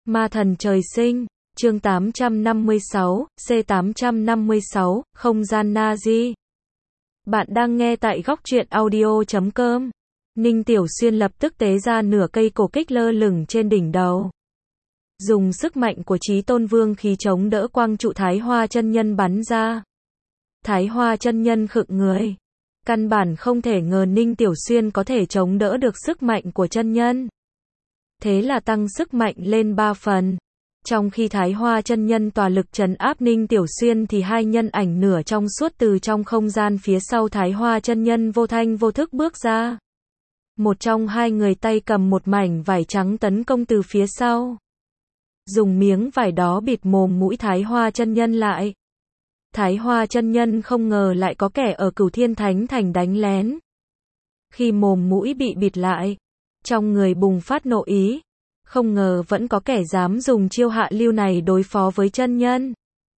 Ma thần trời sinh, chương 856, C856, không gian Nazi. Bạn đang nghe tại góc truyện audio.com. Ninh Tiểu Xuyên lập tức tế ra nửa cây cổ kích lơ lửng trên đỉnh đầu. Dùng sức mạnh của Chí Tôn Vương khí chống đỡ quang trụ Thái Hoa chân nhân bắn ra. Thái Hoa chân nhân khựng người. Căn bản không thể ngờ Ninh Tiểu Xuyên có thể chống đỡ được sức mạnh của chân nhân. Thế là tăng sức mạnh lên 3 phần. Trong khi Thái Hoa chân nhân tỏa lực trấn áp Ninh Tiểu Xuyên thì hai nhân ảnh nửa trong suốt từ trong không gian phía sau Thái Hoa chân nhân vô thanh vô thức bước ra. Một trong hai người tay cầm một mảnh vải trắng tấn công từ phía sau. Dùng miếng vải đó bịt mồm mũi Thái Hoa chân nhân lại. Thái Hoa chân nhân không ngờ lại có kẻ ở Cửu Thiên Thánh Thành đánh lén. Khi mồm mũi bị bịt lại, trong người bùng phát nộ ý. Không ngờ vẫn có kẻ dám dùng chiêu hạ lưu này đối phó với chân nhân.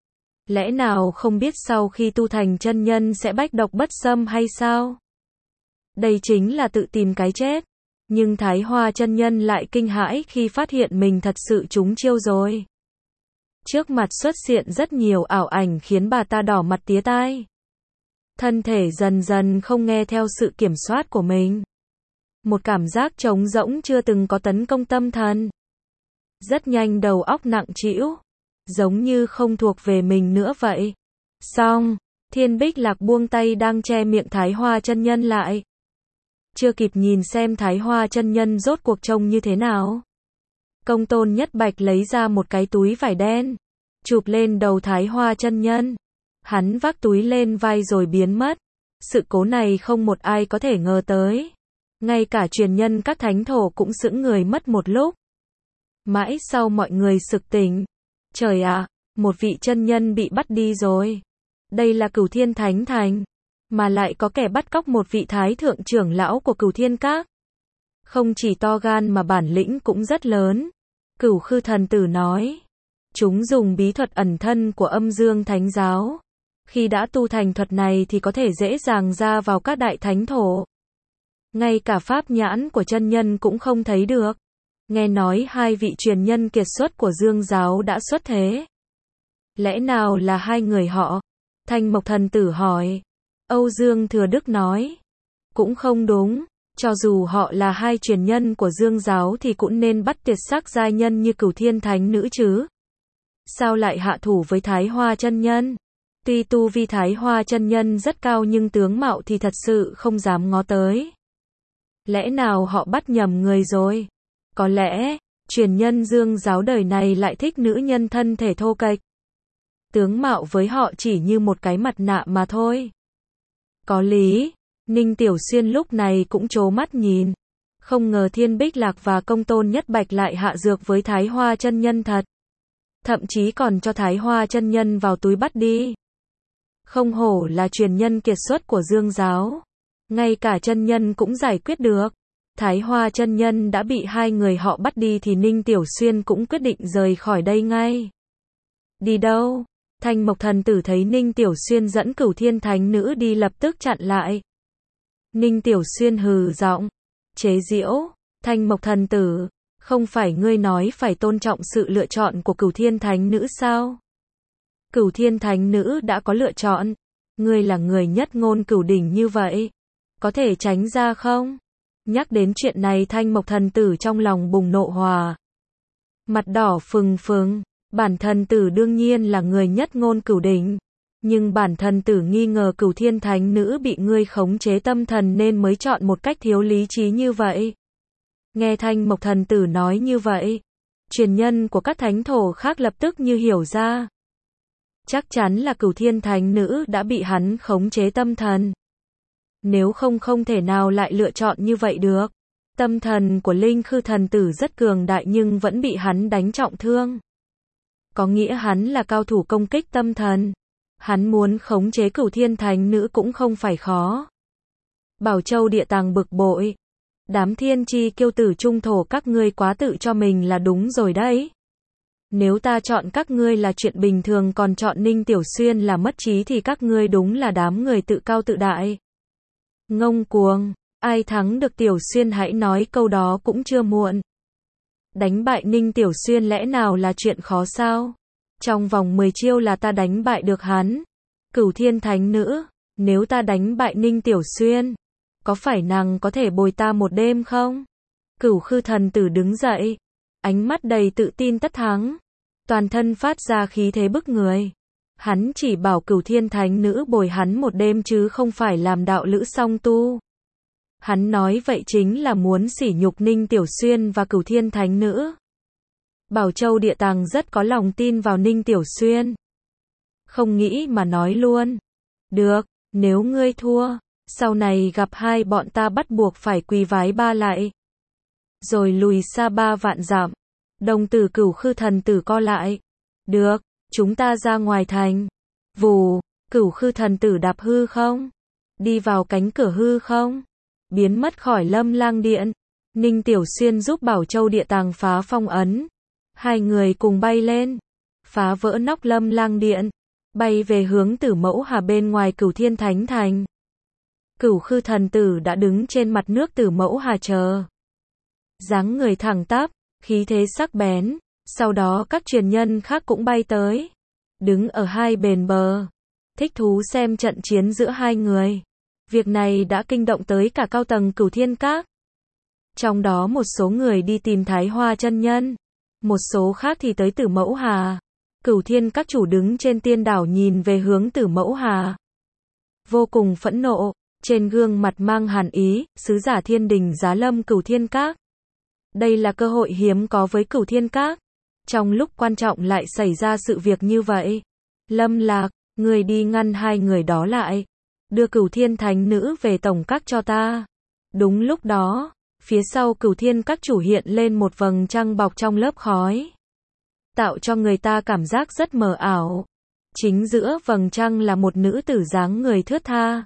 Lẽ nào không biết sau khi tu thành chân nhân sẽ bách độc bất xâm hay sao? Đây chính là tự tìm cái chết. Nhưng Thái Hoa chân nhân lại kinh hãi khi phát hiện mình thật sự trúng chiêu rồi. Trước mặt xuất hiện rất nhiều ảo ảnh khiến bà ta đỏ mặt tía tai. Thân thể dần dần không nghe theo sự kiểm soát của mình. Một cảm giác trống rỗng chưa từng có tấn công tâm thần. Rất nhanh đầu óc nặng trĩu, giống như không thuộc về mình nữa vậy. Xong, Thiên Bích Lạc buông tay đang che miệng Thái Hoa chân nhân lại. Chưa kịp nhìn xem Thái Hoa chân nhân rốt cuộc trông như thế nào. Công Tôn Nhất Bạch lấy ra một cái túi vải đen, chụp lên đầu Thái Hoa chân nhân. Hắn vác túi lên vai rồi biến mất. Sự cố này không một ai có thể ngờ tới. Ngay cả truyền nhân các thánh thổ cũng sững người mất một lúc. Mãi sau mọi người sực tỉnh. Trời ạ, một vị chân nhân bị bắt đi rồi. Đây là Cửu Thiên Thánh Thành. Mà lại có kẻ bắt cóc một vị thái thượng trưởng lão của Cửu Thiên Các. Không chỉ to gan mà bản lĩnh cũng rất lớn. Cửu Khư thần tử nói. Chúng dùng bí thuật ẩn thân của Âm Dương Thánh Giáo. Khi đã tu thành thuật này thì có thể dễ dàng ra vào các đại thánh thổ. Ngay cả pháp nhãn của chân nhân cũng không thấy được. Nghe nói hai vị truyền nhân kiệt xuất của Dương giáo đã xuất thế. Lẽ nào là hai người họ? Thanh Mộc thần tử hỏi. Âu Dương Thừa Đức nói. Cũng không đúng. Cho dù họ là hai truyền nhân của Dương giáo thì cũng nên bắt tuyệt sắc giai nhân như Cửu Thiên Thánh Nữ chứ. Sao lại hạ thủ với Thái Hoa chân nhân? Tuy tu vi Thái Hoa chân nhân rất cao nhưng tướng mạo thì thật sự không dám ngó tới. Lẽ nào họ bắt nhầm người rồi? Có lẽ, truyền nhân Dương giáo đời này lại thích nữ nhân thân thể thô kệch. Tướng mạo với họ chỉ như một cái mặt nạ mà thôi. Có lý, Ninh Tiểu Xuyên lúc này cũng trố mắt nhìn. Không ngờ Thiên Bích Lạc và Công Tôn Nhất Bạch lại hạ dược với Thái Hoa chân nhân thật. Thậm chí còn cho Thái Hoa chân nhân vào túi bắt đi. Không hổ là truyền nhân kiệt xuất của Dương giáo. Ngay cả chân nhân cũng giải quyết được. Thái Hoa chân nhân đã bị hai người họ bắt đi thì Ninh Tiểu Xuyên cũng quyết định rời khỏi đây ngay. Đi đâu? Thanh Mộc thần tử thấy Ninh Tiểu Xuyên dẫn Cửu Thiên Thánh Nữ đi lập tức chặn lại. Ninh Tiểu Xuyên hừ giọng. Chế giễu. Thanh Mộc thần tử. Không phải ngươi nói phải tôn trọng sự lựa chọn của Cửu Thiên Thánh Nữ sao? Cửu Thiên Thánh Nữ đã có lựa chọn. Ngươi là người nhất ngôn cửu đỉnh như vậy. Có thể tránh ra không? Nhắc đến chuyện này Thanh Mộc thần tử trong lòng bùng nộ hòa. Mặt đỏ phừng phừng. Bản thần tử đương nhiên là người nhất ngôn cửu đỉnh. Nhưng bản thần tử nghi ngờ Cửu Thiên Thánh Nữ bị ngươi khống chế tâm thần nên mới chọn một cách thiếu lý trí như vậy. Nghe Thanh Mộc thần tử nói như vậy. Truyền nhân của các thánh thổ khác lập tức như hiểu ra. Chắc chắn là Cửu Thiên Thánh Nữ đã bị hắn khống chế tâm thần. Nếu không thể nào lại lựa chọn như vậy được. Tâm thần của Linh Khư thần tử rất cường đại nhưng vẫn bị hắn đánh trọng thương. Có nghĩa hắn là cao thủ công kích tâm thần. Hắn muốn khống chế Cửu Thiên Thánh Nữ cũng không phải khó. Bảo Châu Địa Tàng bực bội. Đám thiên chi kiêu tử trung thổ các ngươi quá tự cho mình là đúng rồi đấy. Nếu ta chọn các ngươi là chuyện bình thường còn chọn Ninh Tiểu Xuyên là mất trí thì các ngươi đúng là đám người tự cao tự đại. Ngông cuồng, ai thắng được Tiểu Xuyên hãy nói câu đó cũng chưa muộn. Đánh bại Ninh Tiểu Xuyên lẽ nào là chuyện khó sao? Trong vòng 10 chiêu là ta đánh bại được hắn. Cửu Thiên Thánh Nữ, nếu ta đánh bại Ninh Tiểu Xuyên, có phải nàng có thể bồi ta một đêm không? Cửu Khư Thần Tử đứng dậy, ánh mắt đầy tự tin tất thắng, toàn thân phát ra khí thế bức người. Hắn chỉ bảo Cửu Thiên Thánh Nữ bồi hắn một đêm chứ không phải làm đạo lữ song tu. Hắn nói vậy chính là muốn sỉ nhục Ninh Tiểu Xuyên và Cửu Thiên Thánh Nữ. Bảo Châu Địa Tàng rất có lòng tin vào Ninh Tiểu Xuyên. Không nghĩ mà nói luôn. Được, nếu ngươi thua, sau này gặp hai bọn ta bắt buộc phải quỳ vái ba lạy. Rồi lùi xa 3 vạn dặm. Đồng tử Cửu Khư Thần Tử co lại. Được, chúng ta ra ngoài thành. Vù, Cửu Khư Thần Tử đạp hư không? Đi vào cánh cửa hư không? Biến mất khỏi Lâm Lang Điện. Ninh Tiểu Xuyên giúp Bảo Châu Địa Tàng phá phong ấn. Hai người cùng bay lên, phá vỡ nóc Lâm Lang Điện, bay về hướng Tử Mẫu Hà bên ngoài Cửu Thiên Thánh Thành. Cửu Khư Thần Tử đã đứng trên mặt nước Tử Mẫu Hà chờ. Dáng người thẳng tắp, khí thế sắc bén, sau đó các truyền nhân khác cũng bay tới. Đứng ở hai bên bờ, thích thú xem trận chiến giữa hai người. Việc này đã kinh động tới cả cao tầng Cửu Thiên Các. Trong đó một số người đi tìm Thái Hoa chân nhân, một số khác thì tới Tử Mẫu Hà. Cửu Thiên Các chủ đứng trên tiên đảo nhìn về hướng Tử Mẫu Hà. Vô cùng phẫn nộ, trên gương mặt mang hàn ý, sứ giả thiên đình giá lâm Cửu Thiên Các. Đây là cơ hội hiếm có với Cửu Thiên Các. Trong lúc quan trọng lại xảy ra sự việc như vậy. Lâm Lạc, người đi ngăn hai người đó lại. Đưa Cửu Thiên Thánh Nữ về tổng các cho ta. Đúng lúc đó, phía sau Cửu Thiên Các chủ hiện lên một vầng trăng bọc trong lớp khói, tạo cho người ta cảm giác rất mờ ảo. Chính giữa vầng trăng là một nữ tử dáng người thướt tha,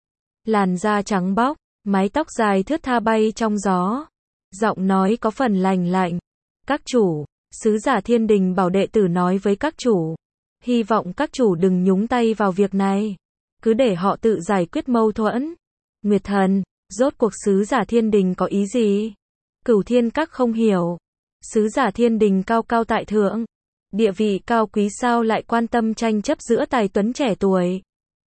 làn da trắng bóc, mái tóc dài thướt tha bay trong gió, giọng nói có phần lành lạnh. Các chủ, sứ giả thiên đình bảo đệ tử nói với các chủ, hy vọng các chủ đừng nhúng tay vào việc này, cứ để họ tự giải quyết mâu thuẫn. Nguyệt Thần, rốt cuộc sứ giả thiên đình có ý gì? Cửu Thiên Các không hiểu. Sứ giả thiên đình cao cao tại thượng, địa vị cao quý sao lại quan tâm tranh chấp giữa tài tuấn trẻ tuổi?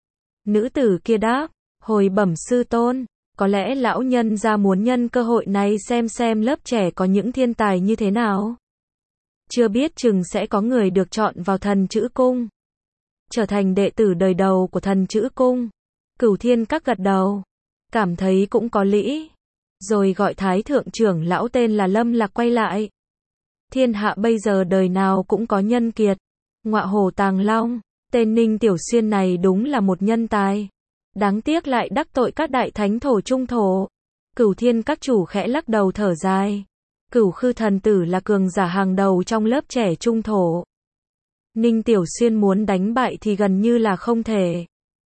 Nữ tử kia đáp, hồi bẩm sư tôn, có lẽ lão nhân gia muốn nhân cơ hội này xem lớp trẻ có những thiên tài như thế nào. Chưa biết chừng sẽ có người được chọn vào Thần Chữ Cung, trở thành đệ tử đời đầu của Thần Chữ Cung. Cửu Thiên Các gật đầu, cảm thấy cũng có lý, rồi gọi Thái thượng trưởng lão tên là Lâm Lạc quay lại. Thiên hạ bây giờ đời nào cũng có nhân kiệt, ngọa hổ tàng long, tên Ninh Tiểu Xuyên này đúng là một nhân tài. Đáng tiếc lại đắc tội các đại thánh thổ trung thổ. Cửu Thiên Các chủ khẽ lắc đầu thở dài. Cửu Khư Thần Tử là cường giả hàng đầu trong lớp trẻ trung thổ. Ninh Tiểu Xuyên muốn đánh bại thì gần như là không thể.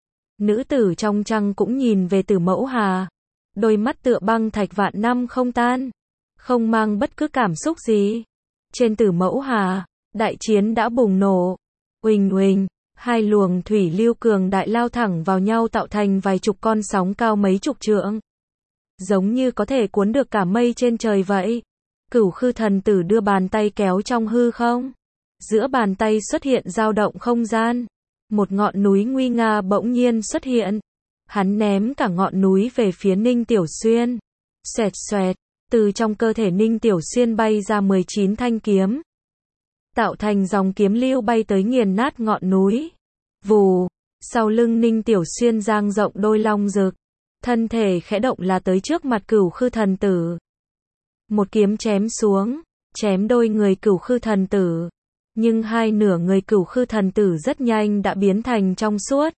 Nữ tử trong trăng cũng nhìn về Tử Mẫu Hà, đôi mắt tựa băng thạch vạn năm không tan, không mang bất cứ cảm xúc gì. Trên Tử Mẫu Hà, đại chiến đã bùng nổ. Uỳnh uỳnh, hai luồng thủy lưu cường đại lao thẳng vào nhau tạo thành vài chục con sóng cao mấy chục trượng, giống như có thể cuốn được cả mây trên trời vậy. Cửu Khư Thần Tử đưa bàn tay kéo trong hư không, giữa bàn tay xuất hiện dao động không gian. Một ngọn núi nguy nga bỗng nhiên xuất hiện. Hắn ném cả ngọn núi về phía Ninh Tiểu Xuyên. Xoẹt xoẹt, từ trong cơ thể Ninh Tiểu Xuyên bay ra 19 thanh kiếm, tạo thành dòng kiếm lưu bay tới nghiền nát ngọn núi. Vù, sau lưng Ninh Tiểu Xuyên dang rộng đôi long rực, thân thể khẽ động là tới trước mặt Cửu Khư Thần Tử. Một kiếm chém xuống, chém đôi người Cửu Khư Thần Tử. Nhưng hai nửa người Cửu Khư Thần Tử rất nhanh đã biến thành trong suốt,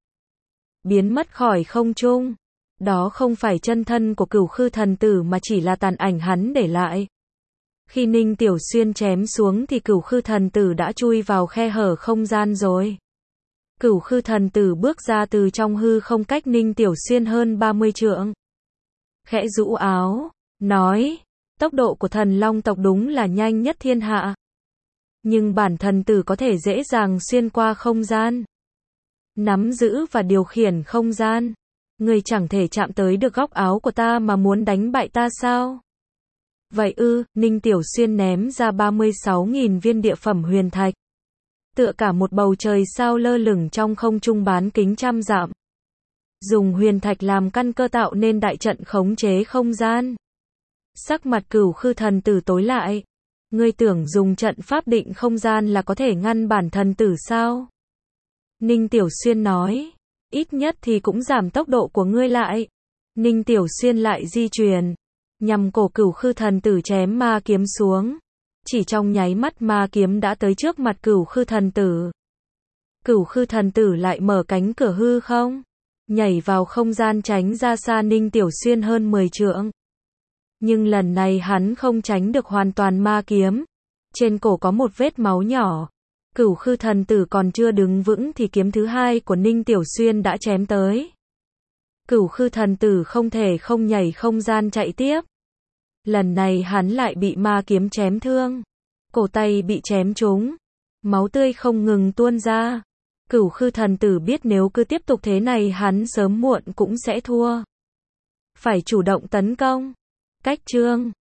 biến mất khỏi không trung. Đó không phải chân thân của Cửu Khư Thần Tử mà chỉ là tàn ảnh hắn để lại. Khi Ninh Tiểu Xuyên chém xuống thì Cửu Khư Thần Tử đã chui vào khe hở không gian rồi. Cửu Khư Thần Tử bước ra từ trong hư không cách Ninh Tiểu Xuyên hơn 30 trượng. Khẽ rũ áo, nói, tốc độ của thần long tộc đúng là nhanh nhất thiên hạ. Nhưng bản thần tử có thể dễ dàng xuyên qua không gian, nắm giữ và điều khiển không gian. Ngươi chẳng thể chạm tới được góc áo của ta mà muốn đánh bại ta sao? Vậy ư, Ninh Tiểu Xuyên ném ra 36.000 viên địa phẩm huyền thạch. Tựa cả một bầu trời sao lơ lửng trong không trung bán kính trăm dặm. Dùng huyền thạch làm căn cơ tạo nên đại trận khống chế không gian. Sắc mặt Cửu Khư thần tử tối lại. Ngươi tưởng dùng trận pháp định không gian là có thể ngăn bản thần tử sao? Ninh Tiểu Xuyên nói. Ít nhất thì cũng giảm tốc độ của ngươi lại. Ninh Tiểu Xuyên lại di chuyển. Nhằm cổ Cửu Khư thần tử chém ma kiếm xuống. Chỉ trong nháy mắt ma kiếm đã tới trước mặt Cửu Khư thần tử. Cửu Khư thần tử lại mở cánh cửa hư không. Nhảy vào không gian tránh ra xa Ninh Tiểu Xuyên hơn 10 trượng. Nhưng lần này hắn không tránh được hoàn toàn ma kiếm. Trên cổ có một vết máu nhỏ. Cửu Khư thần tử còn chưa đứng vững thì kiếm thứ hai của Ninh Tiểu Xuyên đã chém tới. Cửu Khư thần tử không thể không nhảy không gian chạy tiếp. Lần này hắn lại bị ma kiếm chém thương. Cổ tay bị chém trúng. Máu tươi không ngừng tuôn ra. Cửu Khư thần tử biết nếu cứ tiếp tục thế này hắn sớm muộn cũng sẽ thua. Phải chủ động tấn công. Cách chương